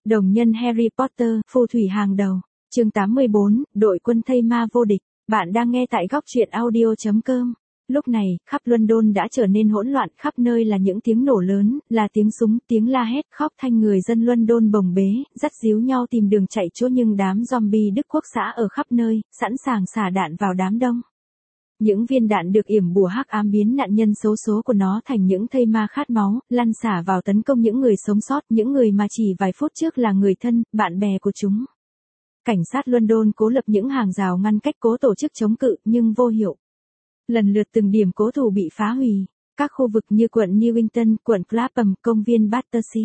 Đồng nhân Harry Potter, phù thủy hàng đầu. Chương 84, đội quân thây ma vô địch. Bạn đang nghe tại góc truyện audio.com. Lúc này, khắp London đã trở nên hỗn loạn, khắp nơi là những tiếng nổ lớn, là tiếng súng, tiếng la hét, khóc than, người dân London bồng bế, dắt díu nhau tìm đường chạy trốn, nhưng đám zombie Đức Quốc xã ở khắp nơi, sẵn sàng xả đạn vào đám đông. Những viên đạn được yểm bùa hắc ám biến nạn nhân xấu số của nó thành những thây ma khát máu, lăn xả vào tấn công những người sống sót, những người mà chỉ vài phút trước là người thân, bạn bè của chúng. Cảnh sát London cố lập những hàng rào ngăn cách, cố tổ chức chống cự, nhưng vô hiệu. Lần lượt từng điểm cố thủ bị phá hủy, các khu vực như quận Newington, quận Clapham, công viên Battersea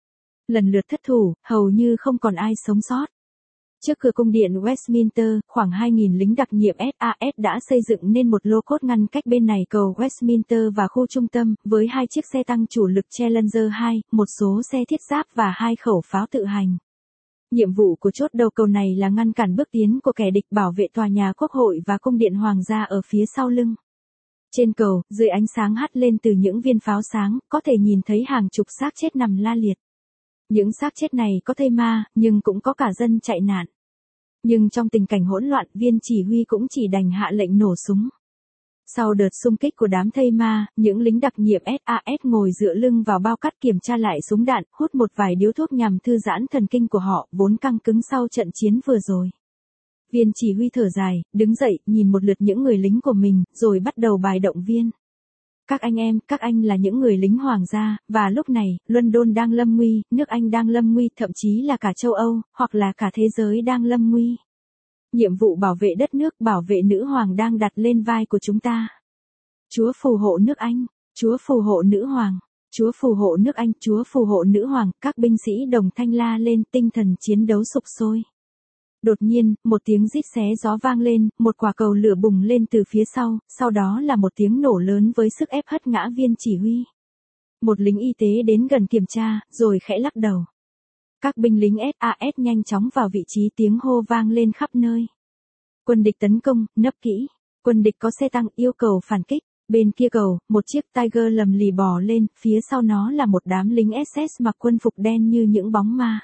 lần lượt thất thủ, hầu như không còn ai sống sót. Trước cửa cung điện Westminster, khoảng 2.000 lính đặc nhiệm SAS đã xây dựng nên một lô cốt ngăn cách bên này cầu Westminster và khu trung tâm, với 2 chiếc xe tăng chủ lực Challenger 2, một số xe thiết giáp và 2 khẩu pháo tự hành. Nhiệm vụ của chốt đầu cầu này là ngăn cản bước tiến của kẻ địch, bảo vệ tòa nhà Quốc hội và cung điện Hoàng gia ở phía sau lưng. Trên cầu, dưới ánh sáng hắt lên từ những viên pháo sáng, có thể nhìn thấy hàng chục xác chết nằm la liệt. Những xác chết này có thây ma, nhưng cũng có cả dân chạy nạn. Nhưng trong tình cảnh hỗn loạn, viên chỉ huy cũng chỉ đành hạ lệnh nổ súng. Sau đợt xung kích của đám thây ma, những lính đặc nhiệm SAS ngồi dựa lưng vào bao cát kiểm tra lại súng đạn, hút một vài điếu thuốc nhằm thư giãn thần kinh của họ, vốn căng cứng sau trận chiến vừa rồi. Viên chỉ huy thở dài, đứng dậy, nhìn một lượt những người lính của mình, rồi bắt đầu bài động viên. Các anh em, các anh là những người lính hoàng gia, và lúc này, London đang lâm nguy, nước Anh đang lâm nguy, thậm chí là cả châu Âu, hoặc là cả thế giới đang lâm nguy. Nhiệm vụ bảo vệ đất nước, bảo vệ nữ hoàng đang đặt lên vai của chúng ta. Chúa phù hộ nước Anh, Chúa phù hộ nữ hoàng, Chúa phù hộ nước Anh, Chúa phù hộ nữ hoàng, các binh sĩ đồng thanh la lên, tinh thần chiến đấu sục sôi. Đột nhiên, một tiếng rít xé gió vang lên, một quả cầu lửa bùng lên từ phía sau đó là một tiếng nổ lớn với sức ép hất ngã viên chỉ huy. Một lính y tế đến gần kiểm tra, rồi khẽ lắc đầu. Các binh lính SAS nhanh chóng vào vị trí, tiếng hô vang lên khắp nơi. Quân địch tấn công, nấp kỹ. Quân địch có xe tăng, yêu cầu phản kích. Bên kia cầu, một chiếc Tiger lầm lì bò lên, phía sau nó là một đám lính SS mặc quân phục đen như những bóng ma.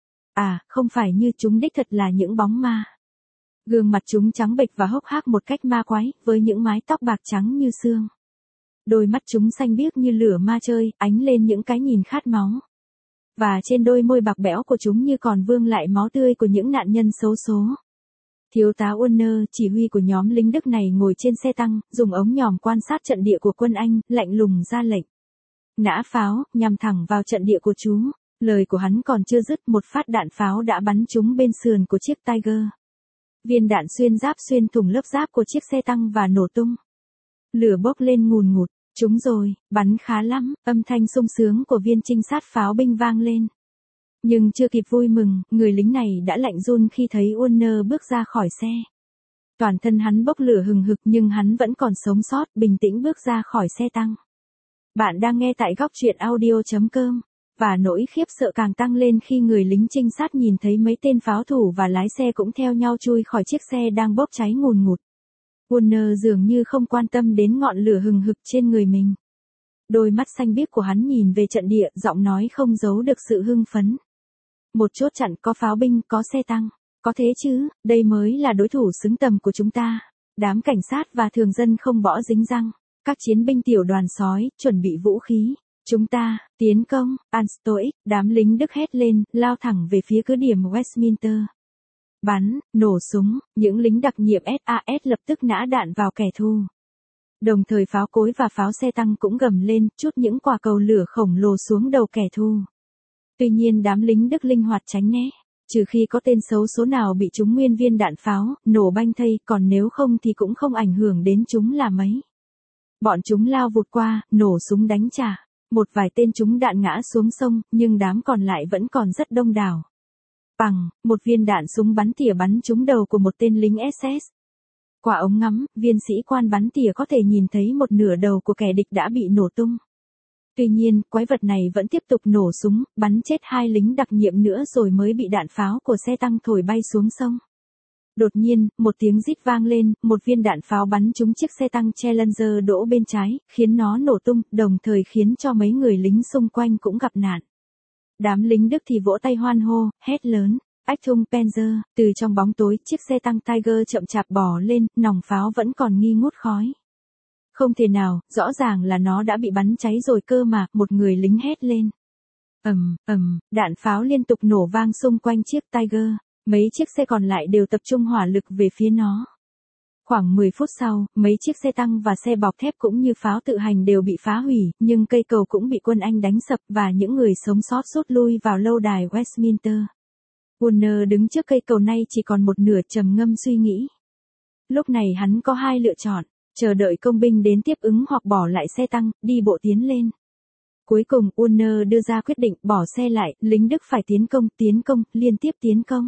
À, không phải như chúng đích thật là những bóng ma. Gương mặt chúng trắng bệch và hốc hác một cách ma quái, với những mái tóc bạc trắng như xương. Đôi mắt chúng xanh biếc như lửa ma chơi, ánh lên những cái nhìn khát máu. Và trên đôi môi bạc bẽo của chúng như còn vương lại máu tươi của những nạn nhân xấu số. Thiếu tá Warner, chỉ huy của nhóm lính Đức này, ngồi trên xe tăng, dùng ống nhòm quan sát trận địa của quân Anh, lạnh lùng ra lệnh. Nã pháo, nhằm thẳng vào trận địa của chú. Lời của hắn còn chưa dứt, một phát đạn pháo đã bắn trúng bên sườn của chiếc Tiger. Viên đạn xuyên giáp xuyên thủng lớp giáp của chiếc xe tăng và nổ tung. Lửa bốc lên ngùn ngụt. Trúng rồi, bắn khá lắm, âm thanh sung sướng của viên trinh sát pháo binh vang lên. Nhưng chưa kịp vui mừng, người lính này đã lạnh run khi thấy Warner bước ra khỏi xe. Toàn thân hắn bốc lửa hừng hực, nhưng hắn vẫn còn sống sót, bình tĩnh bước ra khỏi xe tăng. Bạn đang nghe tại góc truyện audio.com. Và nỗi khiếp sợ càng tăng lên khi người lính trinh sát nhìn thấy mấy tên pháo thủ và lái xe cũng theo nhau chui khỏi chiếc xe đang bốc cháy ngùn ngụt. Warner dường như không quan tâm đến ngọn lửa hừng hực trên người mình. Đôi mắt xanh biếc của hắn nhìn về trận địa, giọng nói không giấu được sự hưng phấn. Một chốt chặn, có pháo binh, có xe tăng. Có thế chứ, đây mới là đối thủ xứng tầm của chúng ta. Đám cảnh sát và thường dân không bỏ dính răng. Các chiến binh tiểu đoàn sói, chuẩn bị vũ khí. Chúng ta, tiến công, Anstoic, đám lính Đức hét lên, lao thẳng về phía cứ điểm Westminster. Bắn, nổ súng, những lính đặc nhiệm SAS lập tức nã đạn vào kẻ thù. Đồng thời pháo cối và pháo xe tăng cũng gầm lên, trút những quả cầu lửa khổng lồ xuống đầu kẻ thù. Tuy nhiên đám lính Đức linh hoạt tránh né, trừ khi có tên xấu số nào bị trúng nguyên viên đạn pháo, nổ banh thây, còn nếu không thì cũng không ảnh hưởng đến chúng là mấy. Bọn chúng lao vụt qua, nổ súng đánh trả. Một vài tên chúng đạn ngã xuống sông, nhưng đám còn lại vẫn còn rất đông đảo. Bằng, một viên đạn súng bắn tỉa bắn trúng đầu của một tên lính SS. Qua ống ngắm, viên sĩ quan bắn tỉa có thể nhìn thấy một nửa đầu của kẻ địch đã bị nổ tung. Tuy nhiên, quái vật này vẫn tiếp tục nổ súng, bắn chết 2 lính đặc nhiệm nữa rồi mới bị đạn pháo của xe tăng thổi bay xuống sông. Đột nhiên, một tiếng rít vang lên, một viên đạn pháo bắn trúng chiếc xe tăng Challenger đỗ bên trái, khiến nó nổ tung, đồng thời khiến cho mấy người lính xung quanh cũng gặp nạn. Đám lính Đức thì vỗ tay hoan hô, hét lớn. Achtung Panzer, từ trong bóng tối, chiếc xe tăng Tiger chậm chạp bò lên, nòng pháo vẫn còn nghi ngút khói. Không thể nào, rõ ràng là nó đã bị bắn cháy rồi cơ mà, một người lính hét lên. Đạn pháo liên tục nổ vang xung quanh chiếc Tiger, mấy chiếc xe còn lại đều tập trung hỏa lực về phía nó. Khoảng 10 phút sau, mấy chiếc xe tăng và xe bọc thép cũng như pháo tự hành đều bị phá hủy, nhưng cây cầu cũng bị quân Anh đánh sập và những người sống sót rút lui vào lâu đài Westminster. Warner đứng trước cây cầu nay chỉ còn một nửa trầm ngâm suy nghĩ. Lúc này hắn có hai lựa chọn, chờ đợi công binh đến tiếp ứng hoặc bỏ lại xe tăng, đi bộ tiến lên. Cuối cùng Warner đưa ra quyết định bỏ xe lại, lính Đức phải tiến công, liên tiếp tiến công.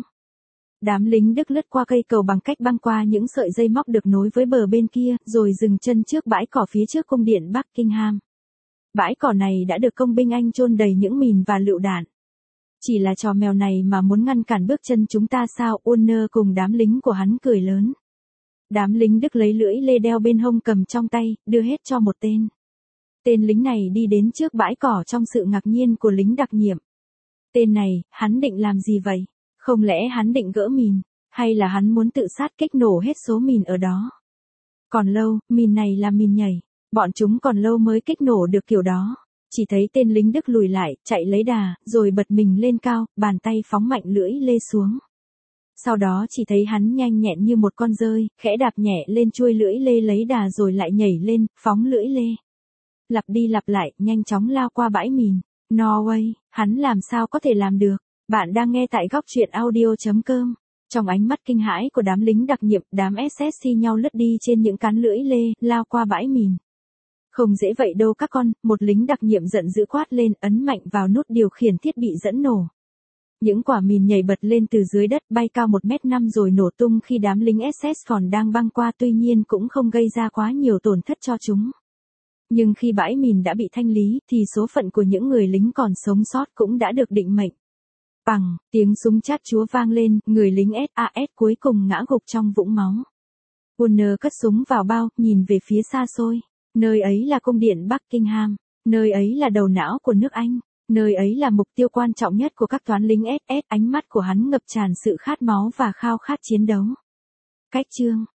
Đám lính Đức lướt qua cây cầu bằng cách băng qua những sợi dây móc được nối với bờ bên kia, rồi dừng chân trước bãi cỏ phía trước cung điện Buckingham. Bãi cỏ này đã được công binh Anh chôn đầy những mìn và lựu đạn. Chỉ là trò mèo này mà muốn ngăn cản bước chân chúng ta sao? Warner cùng đám lính của hắn cười lớn. Đám lính Đức lấy lưỡi lê đeo bên hông cầm trong tay, đưa hết cho một tên. Tên lính này đi đến trước bãi cỏ trong sự ngạc nhiên của lính đặc nhiệm. Tên này, hắn định làm gì vậy? Không lẽ hắn định gỡ mìn, hay là hắn muốn tự sát kích nổ hết số mìn ở đó? Còn lâu, mìn này là mìn nhảy, bọn chúng còn lâu mới kích nổ được kiểu đó. Chỉ thấy tên lính Đức lùi lại, chạy lấy đà, rồi bật mình lên cao, bàn tay phóng mạnh lưỡi lê xuống. Sau đó chỉ thấy hắn nhanh nhẹn như một con dơi, khẽ đạp nhẹ lên chuôi lưỡi lê lấy đà rồi lại nhảy lên, phóng lưỡi lê. Lặp đi lặp lại, nhanh chóng lao qua bãi mìn. Norway, hắn làm sao có thể làm được? Bạn đang nghe tại góc truyện audio.com. Trong ánh mắt kinh hãi của đám lính đặc nhiệm, đám SS thi nhau lướt đi trên những cán lưỡi lê, lao qua bãi mìn. Không dễ vậy đâu các con, một lính đặc nhiệm giận dữ quát lên, ấn mạnh vào nút điều khiển thiết bị dẫn nổ. Những quả mìn nhảy bật lên từ dưới đất, bay cao 1m5 rồi nổ tung khi đám lính SS còn đang băng qua, tuy nhiên cũng không gây ra quá nhiều tổn thất cho chúng. Nhưng khi bãi mìn đã bị thanh lý, thì số phận của những người lính còn sống sót cũng đã được định mệnh. Bằng, tiếng súng chát chúa vang lên, người lính SAS cuối cùng ngã gục trong vũng máu. Warner cất súng vào bao, nhìn về phía xa xôi. Nơi ấy là cung điện Buckingham, nơi ấy là đầu não của nước Anh, nơi ấy là mục tiêu quan trọng nhất của các toán lính SS. Ánh mắt của hắn ngập tràn sự khát máu và khao khát chiến đấu. Cách chương